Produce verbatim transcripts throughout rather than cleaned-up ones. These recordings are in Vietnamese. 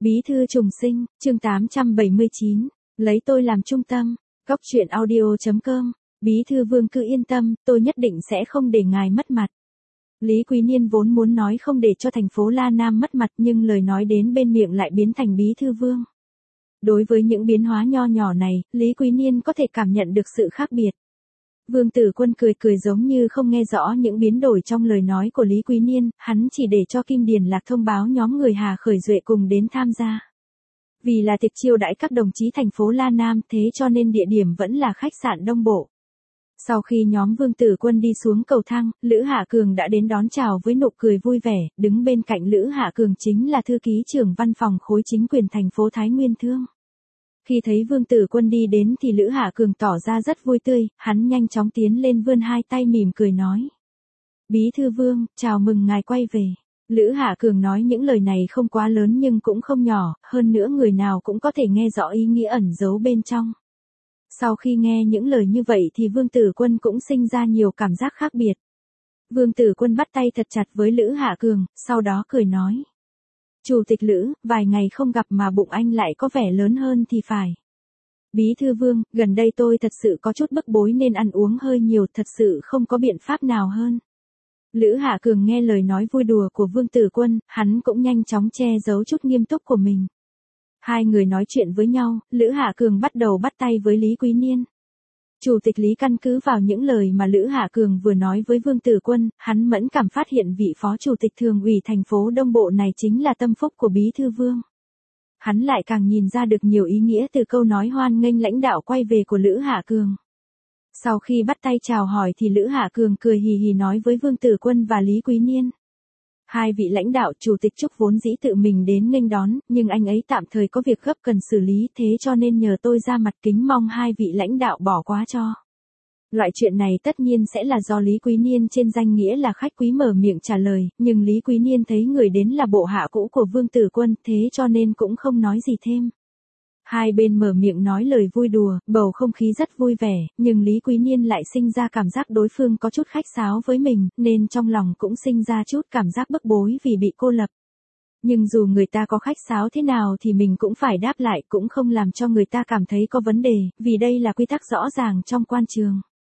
Bí thư trùng sinh, chương tám trăm bảy mươi chín, lấy tôi làm trung tâm, góc truyện audio chấm com, Bí thư Vương cứ yên tâm, tôi nhất định sẽ không để ngài mất mặt. Lý Quý Niên vốn muốn nói không để cho thành phố La Nam mất mặt nhưng lời nói đến bên miệng lại biến thành Bí thư Vương. Đối với những biến hóa nho nhỏ này, Lý Quý Niên có thể cảm nhận được sự khác biệt. Vương Tử Quân cười cười giống như không nghe rõ những biến đổi trong lời nói của Lý Quý Niên, hắn chỉ để cho Kim Điền Lạc thông báo nhóm người Hà Khởi Duệ cùng đến tham gia. Vì là tiệc chiêu đãi các đồng chí thành phố La Nam thế cho nên địa điểm vẫn là khách sạn Đông Bộ. Sau khi nhóm Vương Tử Quân đi xuống cầu thang, Lữ Hạ Cường đã đến đón chào với nụ cười vui vẻ, đứng bên cạnh Lữ Hạ Cường chính là thư ký trưởng văn phòng khối chính quyền thành phố Thái Nguyên Thương. Khi thấy Vương Tử Quân đi đến thì Lữ Hạ Cường tỏ ra rất vui tươi, hắn nhanh chóng tiến lên vươn hai tay mỉm cười nói. Bí thư Vương, chào mừng ngài quay về. Lữ Hạ Cường nói những lời này không quá lớn nhưng cũng không nhỏ, hơn nữa người nào cũng có thể nghe rõ ý nghĩa ẩn giấu bên trong. Sau khi nghe những lời như vậy thì Vương Tử Quân cũng sinh ra nhiều cảm giác khác biệt. Vương Tử Quân bắt tay thật chặt với Lữ Hạ Cường, sau đó cười nói. Chủ tịch Lữ, vài ngày không gặp mà bụng anh lại có vẻ lớn hơn thì phải. Bí thư Vương, gần đây tôi thật sự có chút bức bối nên ăn uống hơi nhiều, thật sự không có biện pháp nào hơn. Lữ Hạ Cường nghe lời nói vui đùa của Vương Tử Quân, hắn cũng nhanh chóng che giấu chút nghiêm túc của mình. Hai người nói chuyện với nhau, Lữ Hạ Cường bắt đầu bắt tay với Lý Quý Niên. Chủ tịch Lý căn cứ vào những lời mà Lữ Hạ Cường vừa nói với Vương Tử Quân, hắn mẫn cảm phát hiện vị phó chủ tịch thường ủy thành phố Đông Bộ này chính là tâm phúc của Bí thư Vương. Hắn lại càng nhìn ra được nhiều ý nghĩa từ câu nói hoan nghênh lãnh đạo quay về của Lữ Hạ Cường. Sau khi bắt tay chào hỏi thì Lữ Hạ Cường cười hì hì nói với Vương Tử Quân và Lý Quý Niên. Hai vị lãnh đạo chủ tịch Trúc vốn dĩ tự mình đến nghênh đón, nhưng anh ấy tạm thời có việc gấp cần xử lý thế cho nên nhờ tôi ra mặt kính mong hai vị lãnh đạo bỏ qua cho. Loại chuyện này tất nhiên sẽ là do Lý Quý Niên trên danh nghĩa là khách quý mở miệng trả lời, nhưng Lý Quý Niên thấy người đến là bộ hạ cũ của Vương Tử Quân thế cho nên cũng không nói gì thêm. Hai bên mở miệng nói lời vui đùa, bầu không khí rất vui vẻ, nhưng Lý Quý Niên lại sinh ra cảm giác đối phương có chút khách sáo với mình, nên trong lòng cũng sinh ra chút cảm giác bức bối vì bị cô lập. Nhưng dù người ta có khách sáo thế nào thì mình cũng phải đáp lại, cũng không làm cho người ta cảm thấy có vấn đề, vì đây là quy tắc rõ ràng trong quan trường.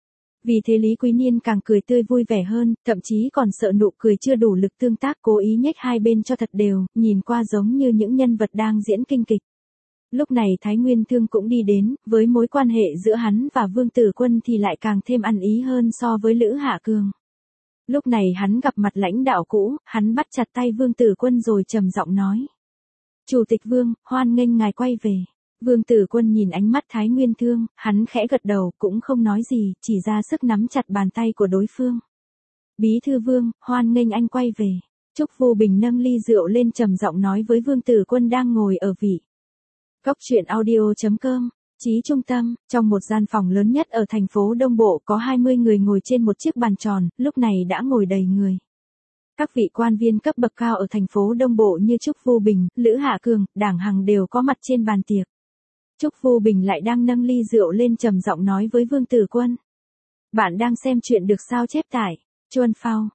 Vì thế Lý Quý Niên càng cười tươi vui vẻ hơn, thậm chí còn sợ nụ cười chưa đủ lực tương tác cố ý nhếch hai bên cho thật đều, nhìn qua giống như những nhân vật đang diễn kinh kịch. Lúc này Thái Nguyên Thương cũng đi đến, với mối quan hệ giữa hắn và Vương Tử Quân thì lại càng thêm ăn ý hơn so với Lữ Hạ Cường. Lúc này hắn gặp mặt lãnh đạo cũ, hắn bắt chặt tay Vương Tử Quân rồi trầm giọng nói. Chủ tịch Vương, hoan nghênh ngài quay về. Vương Tử Quân nhìn ánh mắt Thái Nguyên Thương, hắn khẽ gật đầu, cũng không nói gì, chỉ ra sức nắm chặt bàn tay của đối phương. Bí thư Vương, hoan nghênh anh quay về. Trúc Vô Bình nâng ly rượu lên trầm giọng nói với Vương Tử Quân đang ngồi ở vị. Góc truyện audio chấm com, chí trung tâm, trong một gian phòng lớn nhất ở thành phố Đông Bộ có hai mươi người ngồi trên một chiếc bàn tròn, lúc này đã ngồi đầy người. Các vị quan viên cấp bậc cao ở thành phố Đông Bộ như Trúc Vô Bình, Lữ Hạ Cường, Đảng Hằng đều có mặt trên bàn tiệc. Trúc Vô Bình lại đang nâng ly rượu lên trầm giọng nói với Vương Tử Quân. Bạn đang xem chuyện được sao chép tải. Chuan Phao,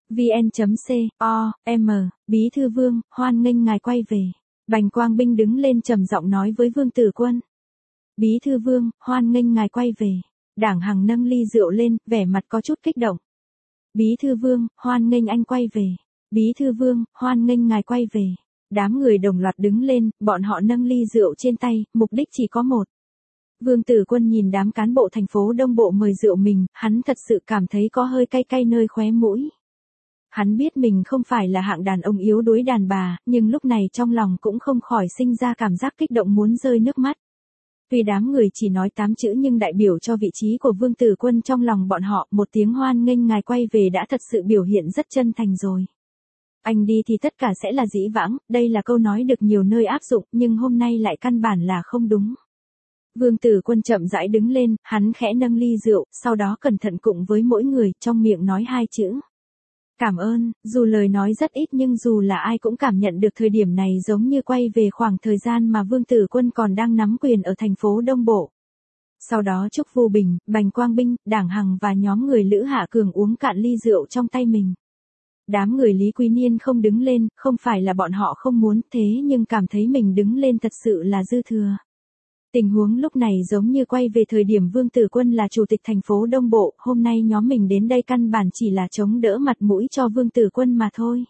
vn.co, m, Bí thư Vương, hoan nghênh ngài quay về. Bành Quang Binh đứng lên trầm giọng nói với Vương Tử Quân. Bí thư Vương, hoan nghênh ngài quay về. Đảng Hằng nâng ly rượu lên, vẻ mặt có chút kích động. Bí thư Vương, hoan nghênh anh quay về. Bí thư Vương, hoan nghênh ngài quay về. Đám người đồng loạt đứng lên, bọn họ nâng ly rượu trên tay, mục đích chỉ có một. Vương Tử Quân nhìn đám cán bộ thành phố Đông Bộ mời rượu mình, hắn thật sự cảm thấy có hơi cay cay nơi khóe mũi. Hắn biết mình không phải là hạng đàn ông yếu đuối đàn bà, nhưng lúc này trong lòng cũng không khỏi sinh ra cảm giác kích động muốn rơi nước mắt. Tuy đám người chỉ nói tám chữ nhưng đại biểu cho vị trí của Vương Tử Quân trong lòng bọn họ, một tiếng hoan nghênh ngài quay về đã thật sự biểu hiện rất chân thành rồi. Anh đi thì tất cả sẽ là dĩ vãng, đây là câu nói được nhiều nơi áp dụng nhưng hôm nay lại căn bản là không đúng. Vương Tử Quân chậm rãi đứng lên, hắn khẽ nâng ly rượu, sau đó cẩn thận cùng với mỗi người, trong miệng nói hai chữ. Cảm ơn, dù lời nói rất ít nhưng dù là ai cũng cảm nhận được thời điểm này giống như quay về khoảng thời gian mà Vương Tử Quân còn đang nắm quyền ở thành phố Đông Bộ. Sau đó Trúc Vô Bình, Bành Quang Binh, Đảng Hằng và nhóm người Lữ Hạ Cường uống cạn ly rượu trong tay mình. Đám người Lý Quý Niên không đứng lên, không phải là bọn họ không muốn, thế nhưng cảm thấy mình đứng lên thật sự là dư thừa. Tình huống lúc này giống như quay về thời điểm Vương Tử Quân là chủ tịch thành phố Đông Bộ, hôm nay nhóm mình đến đây căn bản chỉ là chống đỡ mặt mũi cho Vương Tử Quân mà thôi.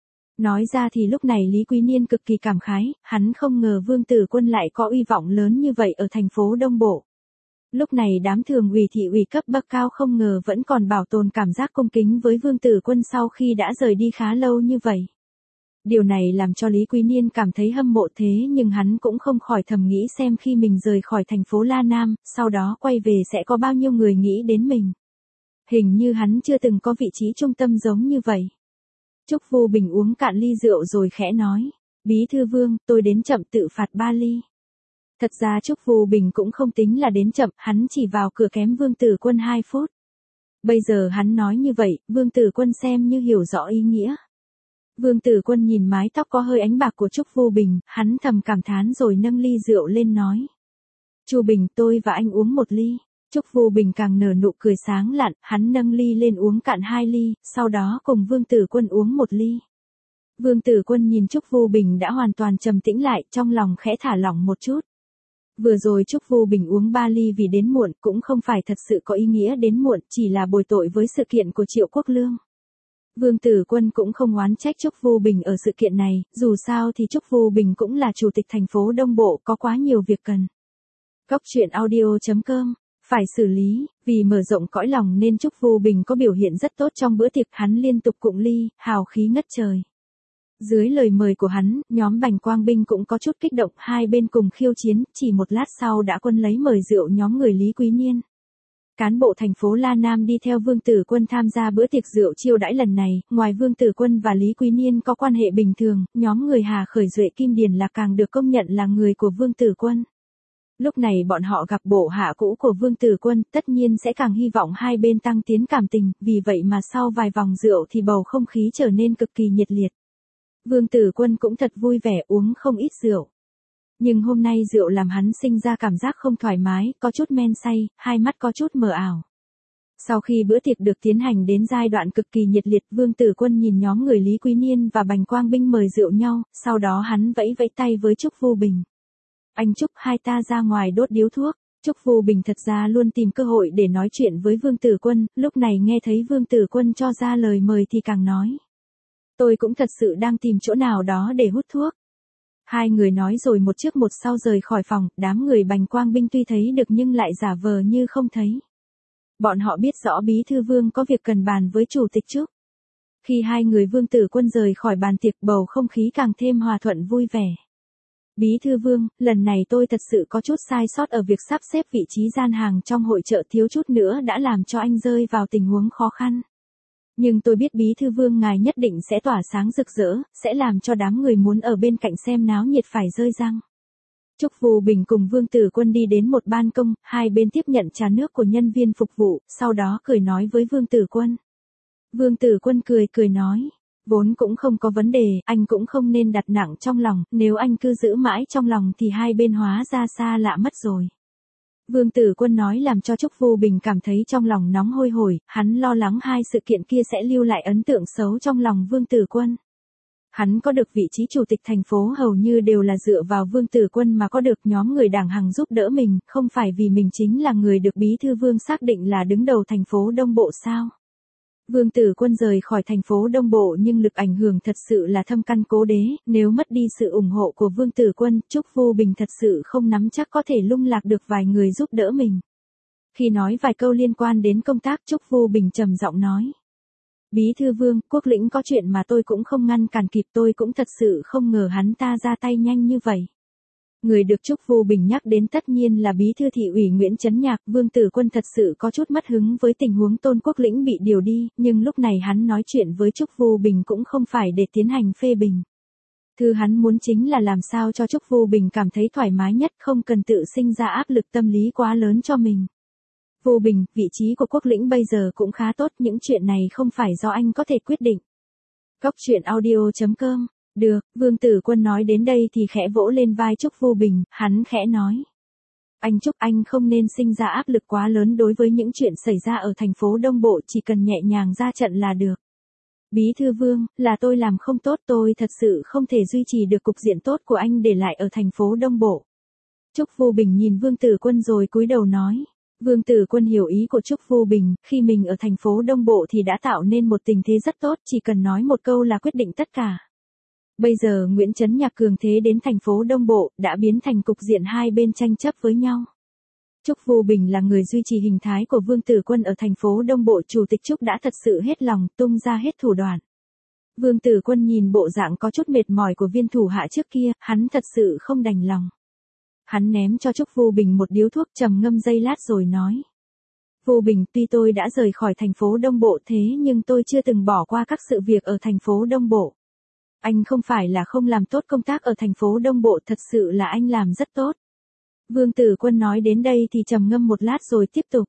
Nói ra thì lúc này Lý Quý Niên cực kỳ cảm khái, hắn không ngờ Vương Tử Quân lại có uy vọng lớn như vậy ở thành phố Đông Bộ. Lúc này đám thường ủy thị ủy cấp bậc cao không ngờ vẫn còn bảo tồn cảm giác cung kính với Vương Tử Quân sau khi đã rời đi khá lâu như vậy. Điều này làm cho Lý Quý Niên cảm thấy hâm mộ thế nhưng hắn cũng không khỏi thầm nghĩ xem khi mình rời khỏi thành phố La Nam, sau đó quay về sẽ có bao nhiêu người nghĩ đến mình. Hình như hắn chưa từng có vị trí trung tâm giống như vậy. Trúc Vu Bình uống cạn ly rượu rồi khẽ nói, Bí thư Vương, tôi đến chậm tự phạt ba ly. Thật ra Trúc Vu Bình cũng không tính là đến chậm, hắn chỉ vào cửa kém Vương Tử Quân hai phút. Bây giờ hắn nói như vậy, Vương Tử Quân xem như hiểu rõ ý nghĩa. Vương Tử Quân nhìn mái tóc có hơi ánh bạc của Trúc Vu Bình, hắn thầm cảm thán rồi nâng ly rượu lên nói. Chu Bình, tôi và anh uống một ly. Trúc Vu Bình càng nở nụ cười sáng lạn, hắn nâng ly lên uống cạn hai ly, sau đó cùng Vương Tử Quân uống một ly. Vương Tử Quân nhìn Trúc Vu Bình đã hoàn toàn trầm tĩnh lại, trong lòng khẽ thả lỏng một chút. Vừa rồi Trúc Vu Bình uống ba ly vì đến muộn, cũng không phải thật sự có ý nghĩa đến muộn, chỉ là bồi tội với sự kiện của Triệu Quốc Lương. Vương Tử Quân cũng không oán trách Trúc Vu Bình ở sự kiện này, dù sao thì Trúc Vu Bình cũng là chủ tịch thành phố Đông Bộ, có quá nhiều việc cần. Góc truyện audio chấm com phải xử lý, vì mở rộng cõi lòng nên Trúc Vu Bình có biểu hiện rất tốt trong bữa tiệc, hắn liên tục cụng ly, hào khí ngất trời. Dưới lời mời của hắn, nhóm Bành Quang Binh cũng có chút kích động, hai bên cùng khiêu chiến, chỉ một lát sau đã quân lấy mời rượu nhóm người Lý Quý Niên. Cán bộ thành phố La Nam đi theo Vương Tử Quân tham gia bữa tiệc rượu chiêu đãi lần này, ngoài Vương Tử Quân và Lý Quý Niên có quan hệ bình thường, nhóm người Hà Khởi Duệ Kim Điền là càng được công nhận là người của Vương Tử Quân. Lúc này bọn họ gặp bộ hạ cũ của Vương Tử Quân, tất nhiên sẽ càng hy vọng hai bên tăng tiến cảm tình, vì vậy mà sau vài vòng rượu thì bầu không khí trở nên cực kỳ nhiệt liệt. Vương Tử Quân cũng thật vui vẻ uống không ít rượu. Nhưng hôm nay rượu làm hắn sinh ra cảm giác không thoải mái, có chút men say, hai mắt có chút mờ ảo. Sau khi bữa tiệc được tiến hành đến giai đoạn cực kỳ nhiệt liệt, Vương Tử Quân nhìn nhóm người Lý Quý Niên và Bành Quang Binh mời rượu nhau, sau đó hắn vẫy vẫy tay với Trúc Vu Bình. Anh Trúc, hai ta ra ngoài đốt điếu thuốc. Trúc Vu Bình thật ra luôn tìm cơ hội để nói chuyện với Vương Tử Quân, lúc này nghe thấy Vương Tử Quân cho ra lời mời thì càng nói. Tôi cũng thật sự đang tìm chỗ nào đó để hút thuốc. Hai người nói rồi một trước một sau rời khỏi phòng, đám người Bành Quang Binh tuy thấy được nhưng lại giả vờ như không thấy. Bọn họ biết rõ Bí thư Vương có việc cần bàn với Chủ tịch Trúc. Khi hai người Vương Tử Quân rời khỏi bàn tiệc, bầu không khí càng thêm hòa thuận vui vẻ. Bí thư Vương, lần này tôi thật sự có chút sai sót ở việc sắp xếp vị trí gian hàng trong hội chợ, thiếu chút nữa đã làm cho anh rơi vào tình huống khó khăn. Nhưng tôi biết Bí thư Vương ngài nhất định sẽ tỏa sáng rực rỡ, sẽ làm cho đám người muốn ở bên cạnh xem náo nhiệt phải rơi răng. Trúc Vu Bình cùng Vương Tử Quân đi đến một ban công, hai bên tiếp nhận trà nước của nhân viên phục vụ, sau đó cười nói với Vương Tử Quân. Vương Tử Quân cười cười nói, vốn cũng không có vấn đề, anh cũng không nên đặt nặng trong lòng, nếu anh cứ giữ mãi trong lòng thì hai bên hóa ra xa lạ mất rồi. Vương Tử Quân nói làm cho Trúc Vu Bình cảm thấy trong lòng nóng hôi hổi, hắn lo lắng hai sự kiện kia sẽ lưu lại ấn tượng xấu trong lòng Vương Tử Quân. Hắn có được vị trí chủ tịch thành phố hầu như đều là dựa vào Vương Tử Quân mà có được, nhóm người Đảng Hằng giúp đỡ mình, không phải vì mình chính là người được Bí thư Vương xác định là đứng đầu thành phố Đông Bộ sao. Vương Tử Quân rời khỏi thành phố Đông Bộ nhưng lực ảnh hưởng thật sự là thâm căn cố đế, nếu mất đi sự ủng hộ của Vương Tử Quân, Trúc Vu Bình thật sự không nắm chắc có thể lung lạc được vài người giúp đỡ mình. Khi nói vài câu liên quan đến công tác, Trúc Vu Bình trầm giọng nói. Bí thư Vương, Quốc Lĩnh có chuyện mà tôi cũng không ngăn cản kịp, tôi cũng thật sự không ngờ hắn ta ra tay nhanh như vậy. Người được Trúc Vu Bình nhắc đến tất nhiên là Bí thư thị ủy Nguyễn Chấn Nhạc. Vương Tử Quân thật sự có chút mất hứng với tình huống Tôn Quốc Lĩnh bị điều đi, nhưng lúc này hắn nói chuyện với Trúc Vu Bình cũng không phải để tiến hành phê bình. Thứ hắn muốn chính là làm sao cho Trúc Vu Bình cảm thấy thoải mái nhất, không cần tự sinh ra áp lực tâm lý quá lớn cho mình. Vu Bình, vị trí của Quốc Lĩnh bây giờ cũng khá tốt, những chuyện này không phải do anh có thể quyết định. Góc truyện audio chấm com Được, Vương Tử Quân nói đến đây thì khẽ vỗ lên vai Trúc Vu Bình, hắn khẽ nói. Anh Trúc, anh không nên sinh ra áp lực quá lớn đối với những chuyện xảy ra ở thành phố Đông Bộ, chỉ cần nhẹ nhàng ra trận là được. Bí thư Vương, là tôi làm không tốt, tôi thật sự không thể duy trì được cục diện tốt của anh để lại ở thành phố Đông Bộ. Trúc Vô Bình nhìn Vương Tử Quân rồi cúi đầu nói. Vương Tử Quân hiểu ý của Trúc Vô Bình, khi mình ở thành phố Đông Bộ thì đã tạo nên một tình thế rất tốt, chỉ cần nói một câu là quyết định tất cả. Bây giờ Nguyễn Chấn Nhạc cường thế đến thành phố Đông Bộ, đã biến thành cục diện hai bên tranh chấp với nhau. Trúc Vô Bình là người duy trì hình thái của Vương Tử Quân ở thành phố Đông Bộ, Chủ tịch Trúc đã thật sự hết lòng, tung ra hết thủ đoạn. Vương Tử Quân nhìn bộ dạng có chút mệt mỏi của viên thủ hạ trước kia, hắn thật sự không đành lòng. Hắn ném cho Trúc Vô Bình một điếu thuốc, trầm ngâm giây lát rồi nói. Vô Bình, tuy tôi đã rời khỏi thành phố Đông Bộ thế nhưng tôi chưa từng bỏ qua các sự việc ở thành phố Đông Bộ. Anh không phải là không làm tốt công tác ở thành phố Đông Bộ, thật sự là anh làm rất tốt. Vương Tử Quân nói đến đây thì trầm ngâm một lát rồi tiếp tục.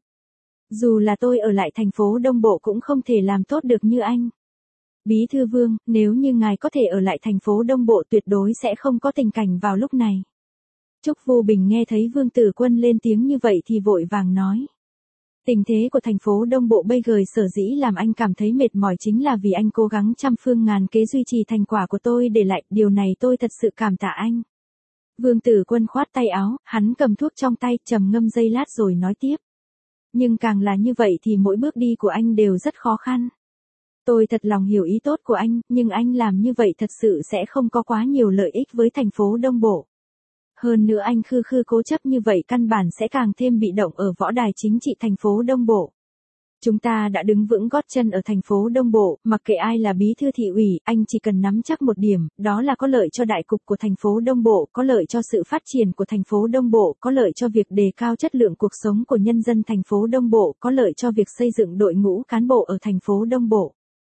Dù là tôi ở lại thành phố Đông Bộ cũng không thể làm tốt được như anh. Bí thư Vương, nếu như ngài có thể ở lại thành phố Đông Bộ tuyệt đối sẽ không có tình cảnh vào lúc này. Trúc Vô Bình nghe thấy Vương Tử Quân lên tiếng như vậy thì vội vàng nói. Tình thế của thành phố Đông Bộ bây giờ sở dĩ làm anh cảm thấy mệt mỏi chính là vì anh cố gắng trăm phương ngàn kế duy trì thành quả của tôi để lại, điều này tôi thật sự cảm tạ anh. Vương Tử Quân khoát tay áo, hắn cầm thuốc trong tay, trầm ngâm giây lát rồi nói tiếp. Nhưng càng là như vậy thì mỗi bước đi của anh đều rất khó khăn. Tôi thật lòng hiểu ý tốt của anh, nhưng anh làm như vậy thật sự sẽ không có quá nhiều lợi ích với thành phố Đông Bộ. Hơn nữa anh khư khư cố chấp như vậy căn bản sẽ càng thêm bị động ở võ đài chính trị thành phố Đông Bộ. Chúng ta đã đứng vững gót chân ở thành phố Đông Bộ, mặc kệ ai là bí thư thị ủy, anh chỉ cần nắm chắc một điểm, đó là có lợi cho đại cục của thành phố Đông Bộ, có lợi cho sự phát triển của thành phố Đông Bộ, có lợi cho việc đề cao chất lượng cuộc sống của nhân dân thành phố Đông Bộ, có lợi cho việc xây dựng đội ngũ cán bộ ở thành phố Đông Bộ.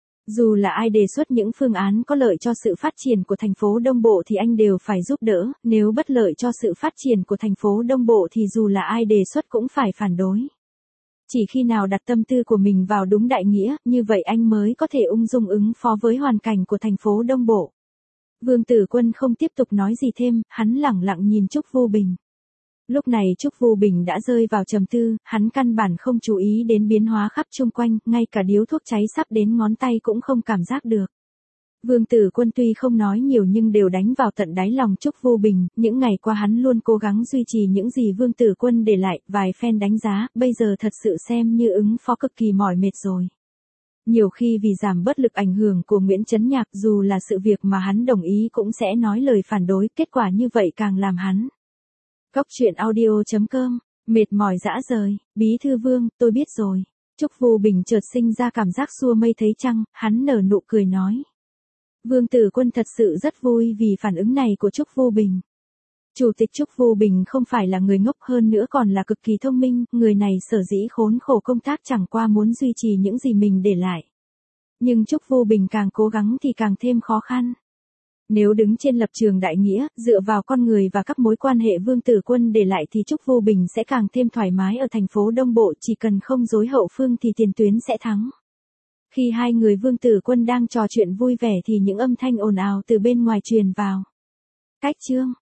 Dù là ai đề xuất những phương án có lợi cho sự phát triển của thành phố Đông Bộ thì anh đều phải giúp đỡ, nếu bất lợi cho sự phát triển của thành phố Đông Bộ thì dù là ai đề xuất cũng phải phản đối. Chỉ khi nào đặt tâm tư của mình vào đúng đại nghĩa, như vậy anh mới có thể ung dung ứng phó với hoàn cảnh của thành phố Đông Bộ. Vương Tử Quân không tiếp tục nói gì thêm, hắn lẳng lặng nhìn Trúc Vô Bình. Lúc này Trúc Vô Bình đã rơi vào trầm tư, hắn căn bản không chú ý đến biến hóa khắp chung quanh, ngay cả điếu thuốc cháy sắp đến ngón tay cũng không cảm giác được. Vương Tử Quân tuy không nói nhiều nhưng đều đánh vào tận đáy lòng Trúc Vô Bình, những ngày qua hắn luôn cố gắng duy trì những gì Vương Tử Quân để lại, vài phen đánh giá, bây giờ thật sự xem như ứng phó cực kỳ mỏi mệt rồi. Nhiều khi vì giảm bớt lực ảnh hưởng của Nguyễn Chấn Nhạc, dù là sự việc mà hắn đồng ý cũng sẽ nói lời phản đối, kết quả như vậy càng làm hắn. Góc truyện audio chấm com, mệt mỏi dã rời, Bí thư Vương, tôi biết rồi. Trúc Vô Bình chợt sinh ra cảm giác xua mây thấy trăng, hắn nở nụ cười nói. Vương Tử Quân thật sự rất vui vì phản ứng này của Trúc Vô Bình. Chủ tịch Trúc Vô Bình không phải là người ngốc, hơn nữa còn là cực kỳ thông minh, người này sở dĩ khốn khổ công tác chẳng qua muốn duy trì những gì mình để lại. Nhưng Trúc Vô Bình càng cố gắng thì càng thêm khó khăn. Nếu đứng trên lập trường đại nghĩa, dựa vào con người và các mối quan hệ Vương Tử Quân để lại thì Trúc Vô Bình sẽ càng thêm thoải mái ở thành phố Đông Bộ, chỉ cần không dối hậu phương thì tiền tuyến sẽ thắng. Khi hai người Vương Tử Quân đang trò chuyện vui vẻ thì những âm thanh ồn ào từ bên ngoài truyền vào. Cách chương